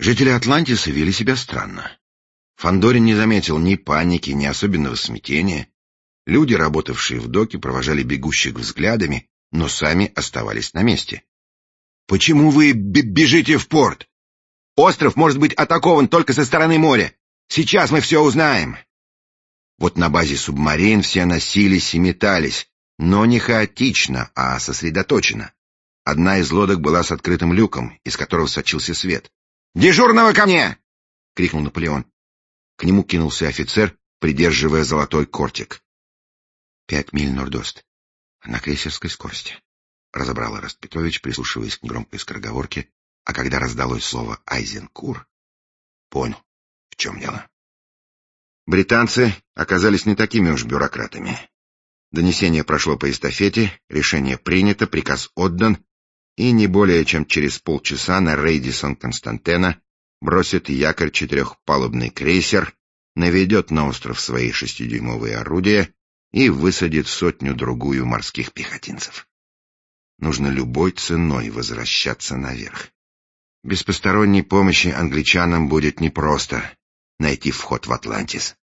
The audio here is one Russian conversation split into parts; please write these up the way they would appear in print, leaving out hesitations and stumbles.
Жители Атлантиса вели себя странно. Фандорин не заметил ни паники, ни особенного смятения. Люди, работавшие в доке, провожали бегущих взглядами, но сами оставались на месте. «Почему вы бежите в порт? Остров может быть атакован только со стороны моря. Сейчас мы все узнаем». Вот на базе субмарин все носились и метались, но не хаотично, а сосредоточенно. Одна из лодок была с открытым люком, из которого сочился свет. «Дежурного ко мне!» — крикнул Наполеон. К нему кинулся офицер, придерживая золотой кортик. 5 миль норд-ост, на крейсерской скорости, — разобрал Эраст Петрович, прислушиваясь к негромкой скороговорке, а когда раздалось слово «Айзенкур», понял, в чем дело. Британцы оказались не такими уж бюрократами. Донесение прошло по эстафете, решение принято, приказ отдан, и не более чем через полчаса на рейде Сан-Константена бросит якорь 4-палубный крейсер, наведет на остров свои 6-дюймовые орудия и высадит 100-другую морских пехотинцев. Нужно любой ценой возвращаться наверх. Без посторонней помощи англичанам будет непросто найти вход в Атлантис.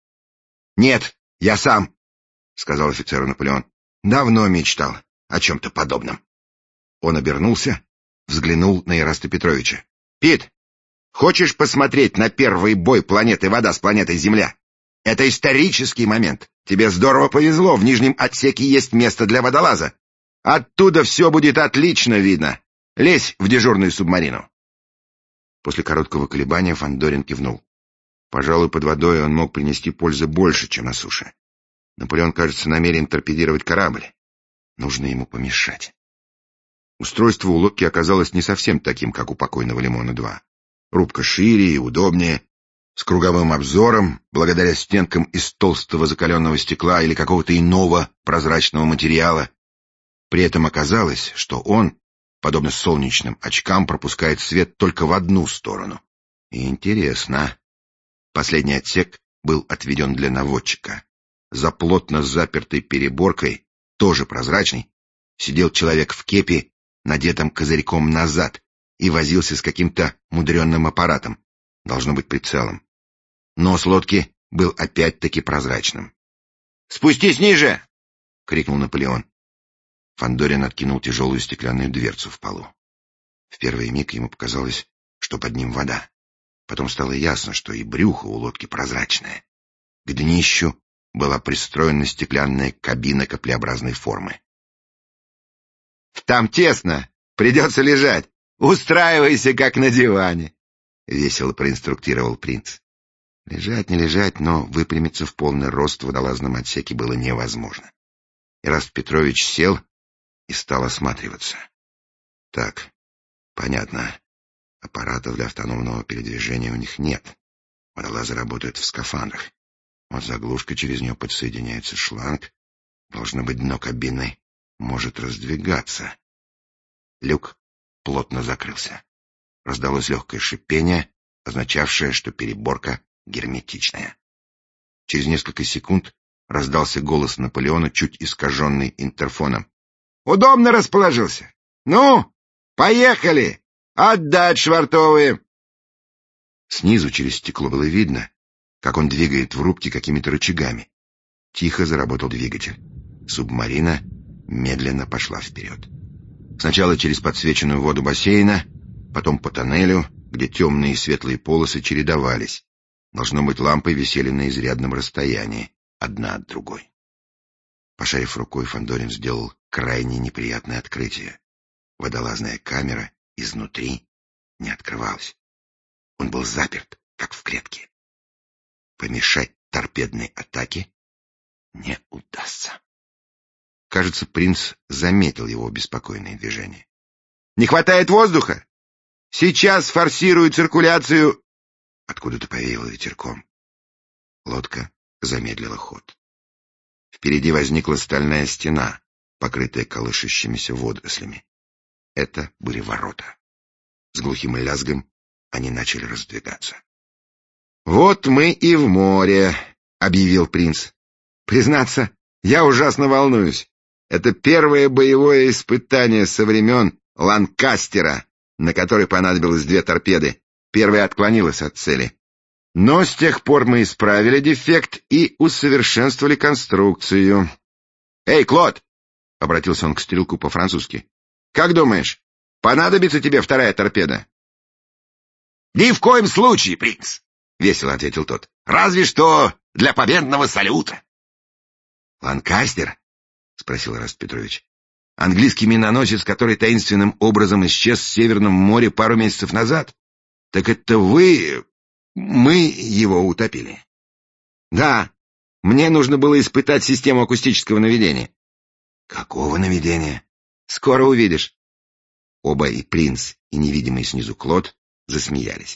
«Нет, я сам», — сказал офицеру Наполеон. «Давно мечтал о чем-то подобном». Он обернулся, взглянул на Эраста Петровича. «Пит, хочешь посмотреть на первый бой планеты Вода с планетой Земля? Это исторический момент. Тебе здорово повезло, в нижнем отсеке есть место для водолаза. Оттуда все будет отлично видно. Лезь в дежурную субмарину». После короткого колебания Фандорин кивнул. Пожалуй, под водой он мог принести пользы больше, чем на суше. Наполеон, кажется, намерен торпедировать корабль. Нужно ему помешать. Устройство у лодки оказалось не совсем таким, как у покойного Лимона-2. Рубка шире и удобнее, с круговым обзором, благодаря стенкам из толстого закаленного стекла или какого-то иного прозрачного материала. При этом оказалось, что он, подобно солнечным очкам, пропускает свет только в одну сторону. И интересно. Последний отсек был отведен для наводчика. За плотно запертой переборкой, тоже прозрачной, сидел человек в кепи, надетом козырьком назад, и возился с каким-то мудренным аппаратом, должно быть прицелом. Нос лодки был опять-таки прозрачным. «Спустись ниже!» — крикнул Наполеон. Фандорин откинул тяжелую стеклянную дверцу в полу. В первый миг ему показалось, что под ним вода. Потом стало ясно, что и брюхо у лодки прозрачное. К днищу была пристроена стеклянная кабина каплеобразной формы. «Там тесно, придется лежать. Устраивайся, как на диване», — весело проинструктировал принц. Лежать не лежать, но выпрямиться в полный рост в водолазном отсеке было невозможно. Эраст Петрович сел и стал осматриваться. Так, понятно. Аппаратов для автономного передвижения у них нет. Водолазы работают в скафандрах. Вот заглушка, через нее подсоединяется шланг. Должно быть, дно кабины может раздвигаться. Люк плотно закрылся. Раздалось легкое шипение, означавшее, что переборка герметичная. Через несколько секунд раздался голос Наполеона, чуть искаженный интерфоном. «Удобно расположился? Ну, поехали! Отдать швартовые!» Снизу через стекло было видно, как он двигает в рубке какими-то рычагами. Тихо заработал двигатель. Субмарина медленно пошла вперед. Сначала через подсвеченную воду бассейна, потом по тоннелю, где темные и светлые полосы чередовались. Должно быть, лампы висели на изрядном расстоянии, одна от другой. Пошарив рукой, Фандорин сделал крайне неприятное открытие. Водолазная камера изнутри не открывалась. Он был заперт, как в клетке. Помешать торпедной атаке не удастся. Кажется, принц заметил его беспокойные движения. «Не хватает воздуха? Сейчас форсирую циркуляцию!» Откуда-то повеяло ветерком. Лодка замедлила ход. Впереди возникла стальная стена, покрытая колышущимися водорослями. Это были ворота. С глухим лязгом они начали раздвигаться. «Вот мы и в море», — объявил принц. «Признаться, я ужасно волнуюсь. Это первое боевое испытание со времен Ланкастера, на который понадобилось 2 торпеды. Первая отклонилась от цели. Но с тех пор мы исправили дефект и усовершенствовали конструкцию. «Эй, Клод!» — обратился он к стрелку по-французски. «Как думаешь, понадобится тебе вторая торпеда?» «Ни в коем случае, принц!» — весело ответил тот. «Разве что для победного салюта!» «Ланкастер?» — спросил Эраст Петрович. «Английский миноносец, который таинственным образом исчез в Северном море пару месяцев назад? Так это вы... мы его утопили?» «Да, мне нужно было испытать систему акустического наведения». «Какого наведения?» «Скоро увидишь». Оба, и принц, и невидимый снизу Клод, засмеялись.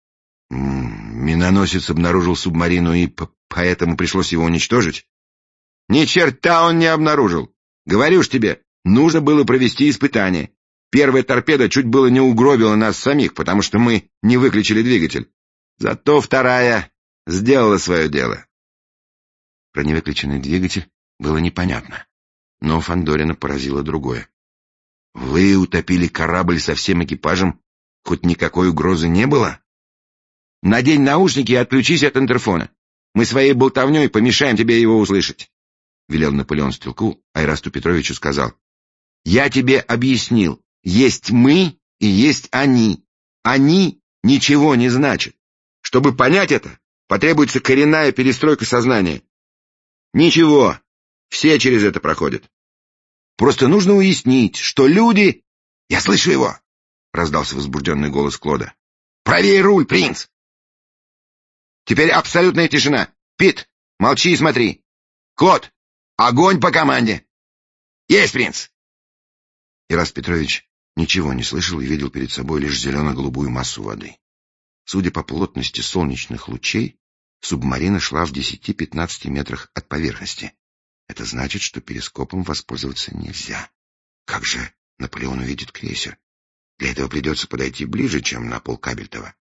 «Миноносец обнаружил субмарину, и поэтому пришлось его уничтожить?» «Ни черта он не обнаружил. Говорю ж тебе, нужно было провести испытание. Первая торпеда чуть было не угробила нас самих, потому что мы не выключили двигатель. Зато вторая сделала свое дело». Про невыключенный двигатель было непонятно, но Фандорина поразило другое. «Вы утопили корабль со всем экипажем, хоть никакой угрозы не было?» «Надень наушники и отключись от интерфона. Мы своей болтовней помешаем тебе его услышать», — велел Наполеон стрелку, а Эрасту Петровичу сказал. «Я тебе объяснил, есть мы и есть они. Они ничего не значат. Чтобы понять это, потребуется коренная перестройка сознания. Ничего, все через это проходят. Просто нужно уяснить, что люди...» «Я слышу его!» — раздался возбужденный голос Клода. «Правее руль, принц!» «Теперь абсолютная тишина. Пит, молчи и смотри. Клод, огонь по команде!» «Есть, принц!» Эраст Петрович ничего не слышал и видел перед собой лишь зелено-голубую массу воды. Судя по плотности солнечных лучей, субмарина шла в 10-15 метрах от поверхности. Это значит, что перископом воспользоваться нельзя. Как же Наполеон увидит крейсер? Для этого придется подойти ближе, чем на полкабельтова.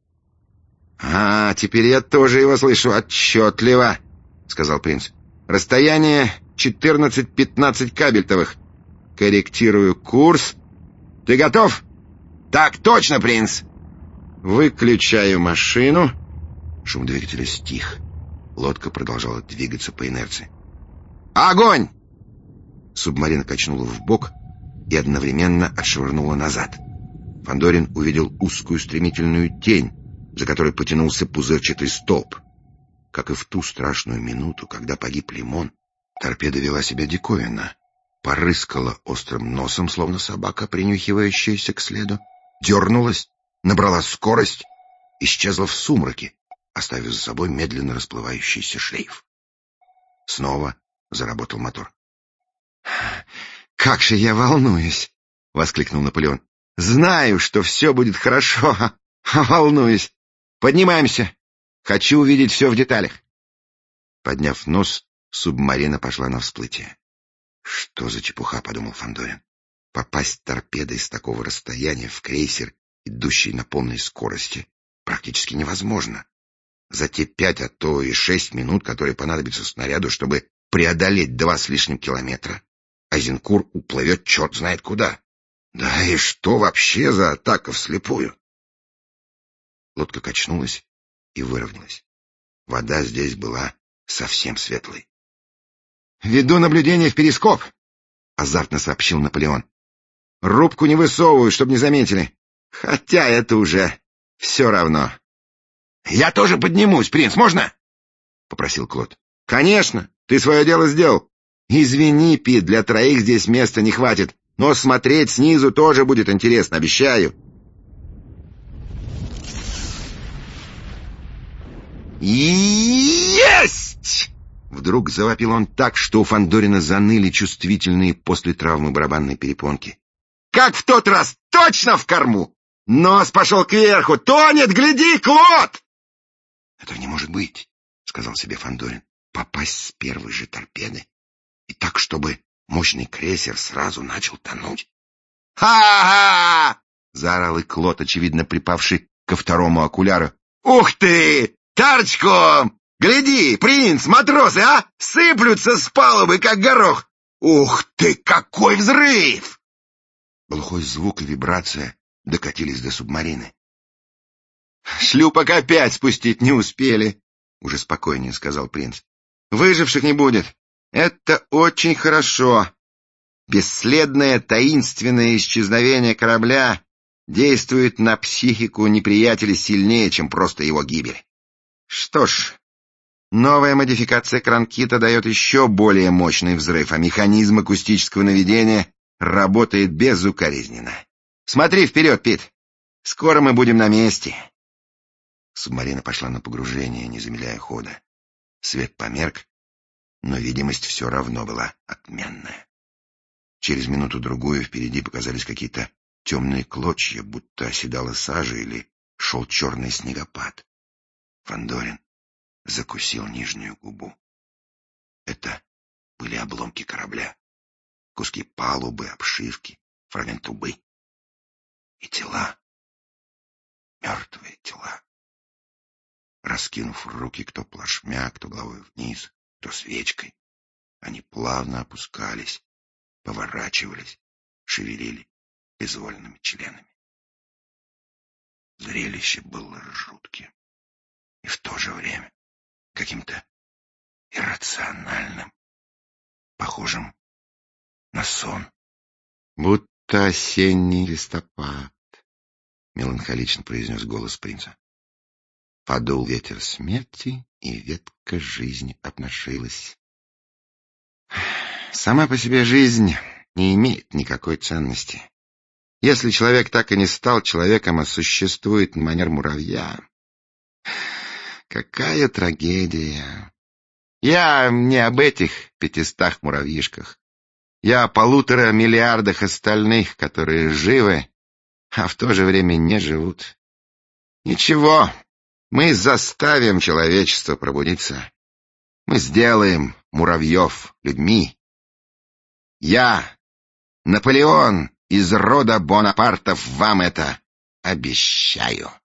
Теперь я тоже его слышу отчетливо», — сказал принц. «Расстояние 14-15 кабельтовых. Корректирую курс. Ты готов?» «Так точно, принц!» «Выключаю машину». Шум двигателя стих. Лодка продолжала двигаться по инерции. «Огонь!» Субмарина качнула вбок и одновременно отшвырнула назад. Фандорин увидел узкую стремительную тень, за которой потянулся пузырчатый столб. Как и в ту страшную минуту, когда погиб Лимон, торпеда вела себя диковинно. Порыскала острым носом, словно собака, принюхивающаяся к следу, дернулась, набрала скорость, исчезла в сумраке, оставив за собой медленно расплывающийся шлейф. Снова заработал мотор. «Как же я волнуюсь!» — воскликнул Наполеон. «Знаю, что все будет хорошо, а волнуюсь. Поднимаемся. Хочу увидеть все в деталях». Подняв нос, субмарина пошла на всплытие. «Что за чепуха?» — подумал Фандорин. «Попасть торпедой с такого расстояния в крейсер, идущий на полной скорости, практически невозможно. За те 5, а то и 6 минут, которые понадобятся снаряду, чтобы преодолеть 2 с лишним километра, Айзенкур уплывет черт знает куда. Да и что вообще за атака вслепую?» Лодка качнулась и выровнялась. Вода здесь была совсем светлой. «Веду наблюдение в перископ», — азартно сообщил Наполеон. «Рубку не высовываю, чтобы не заметили. Хотя это уже все равно». «Я тоже поднимусь, принц, можно?» — попросил Клод. «Конечно, ты свое дело сделал. Извини, Пит, для троих здесь места не хватит, но смотреть снизу тоже будет интересно, обещаю». «Есть!» Вдруг завопил он так, что у Фандорина заныли чувствительные после травмы барабанной перепонки. «Как в тот раз, точно в корму! Нос пошел кверху! Тонет, гляди, Клод!» «Этого не может быть», — сказал себе Фандорин. «Попасть с первой же торпеды? И так, чтобы мощный крейсер сразу начал тонуть?» «Ха-ха!» — заорал и Клод, очевидно припавший ко второму окуляру. «Ух ты! Торчком! Гляди, принц, матросы, а? Сыплются с палубы, как горох! Ух ты, какой взрыв!» Глухой звук и вибрация докатились до субмарины. шлюпок опять спустить не успели, — уже спокойнее сказал принц. Выживших не будет. Это очень хорошо. Бесследное таинственное исчезновение корабля действует на психику неприятеля сильнее, чем просто его гибель. Что ж, новая модификация Кранкита дает еще более мощный взрыв, а механизм акустического наведения работает безукоризненно. Смотри вперед, Пит. Скоро мы будем на месте. Субмарина пошла на погружение, не замедляя хода. Свет померк, но видимость все равно была отменная. Через минуту-другую впереди показались какие-то темные клочья, будто оседала сажа или шел черный снегопад. Фандорин закусил нижнюю губу. Это были обломки корабля, куски палубы, обшивки, фрагмент трубы. И тела, мертвые тела. Раскинув руки кто плашмя, кто головой вниз, кто свечкой, они плавно опускались, поворачивались, шевелили безвольными членами. Зрелище было жутким и в то же время каким-то иррациональным, похожим на сон. «Будто осенний листопад», — меланхолично произнес голос принца. Подул ветер смерти, и ветка жизни обнажилась. Сама по себе жизнь не имеет никакой ценности. Если человек так и не стал человеком, а существует на манер муравья, какая трагедия! Я не об этих 500 муравьишках. Я о 1,5 миллиарда остальных, которые живы, а в то же время не живут. Ничего, мы заставим человечество пробудиться. Мы сделаем муравьев людьми. Я, Наполеон из рода Бонапартов, вам это обещаю.